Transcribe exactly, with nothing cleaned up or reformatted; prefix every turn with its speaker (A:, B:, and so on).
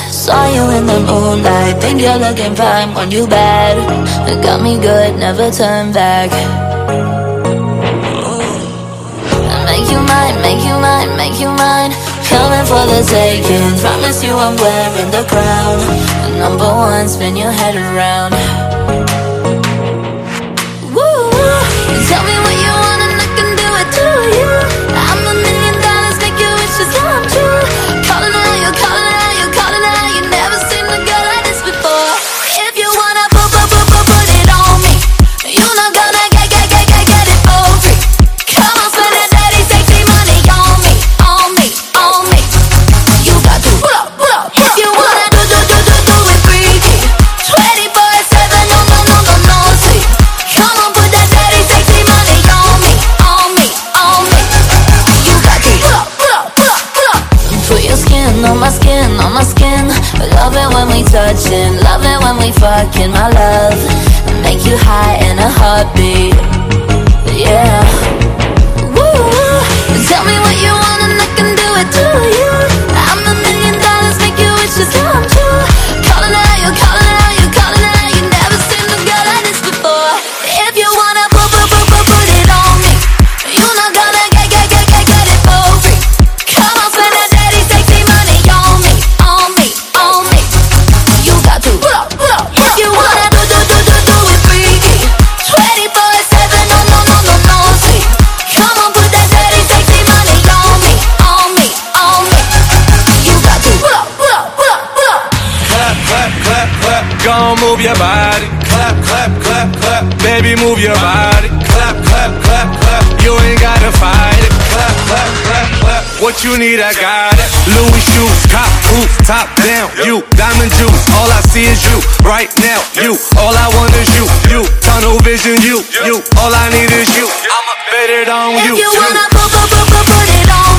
A: Saw you in the moonlight, think you're looking fine when you bad. It got me good, never turn back. Make you mine, make you mine, make you mine. Coming for the taking, promise you I'm wearing the crown. The number one, spin your head around. Woo! Tell me what you want and I can do it to you. I'm a million dollars, make your wishes come true. Calling out, you calling out, you calling out. You never seen a girl like this before. If you wanna put, put, put, put, put it on me, you're not gonna get, get, get, get, get it for free. Come on, spend that dirty, sexy money on me, on me, on me. You got to pull up, pull up. If you wanna do, do, do, do, do it freaky, twenty-four seven, no, no, no, no, no sleep. Come on, put that dirty, sexy money on me, on me, on me. You got to pull up, pull up, pull up, pull up. Put your skin on my skin, on my skin. Love it when we touchin', love it when we fucking, my love. Make you high in a heartbeat, yeah. Woo! Tell me what you want and I can do it to you. I'm a million dollars, make your wishes come true. Calling out, you calling out, you calling out. You never seen a girl like this before. If you wanna put, put, put, put, put it on me, you're not gonna get, get, get, get, get it for free. Come on, spend that dirty, sexy money on me, on me, on me. You got to pull up, pull up. If you wanna do, do, do, do, do it freaky, twenty-four seven, no, no, no, no, no sleep. Come on, put that dirty, sexy money on me, on me, on me. You got to pull up, pull up, pull up, pull up.
B: Clap, clap, clap, clap. Gon' move your body. Clap, clap, clap, clap. Baby, move your body. Clap, clap, clap, clap. You ain't gotta fight it. Clap, clap, clap, clap. What you need, I got it. Louis shoes, cop boots, top down. You, diamond juice. All I see is you. Right now, you. All I want is you. You, tunnel vision, you. You, all I need is you. I'ma bet it on you.
A: If you wanna put, put, put, put, put it on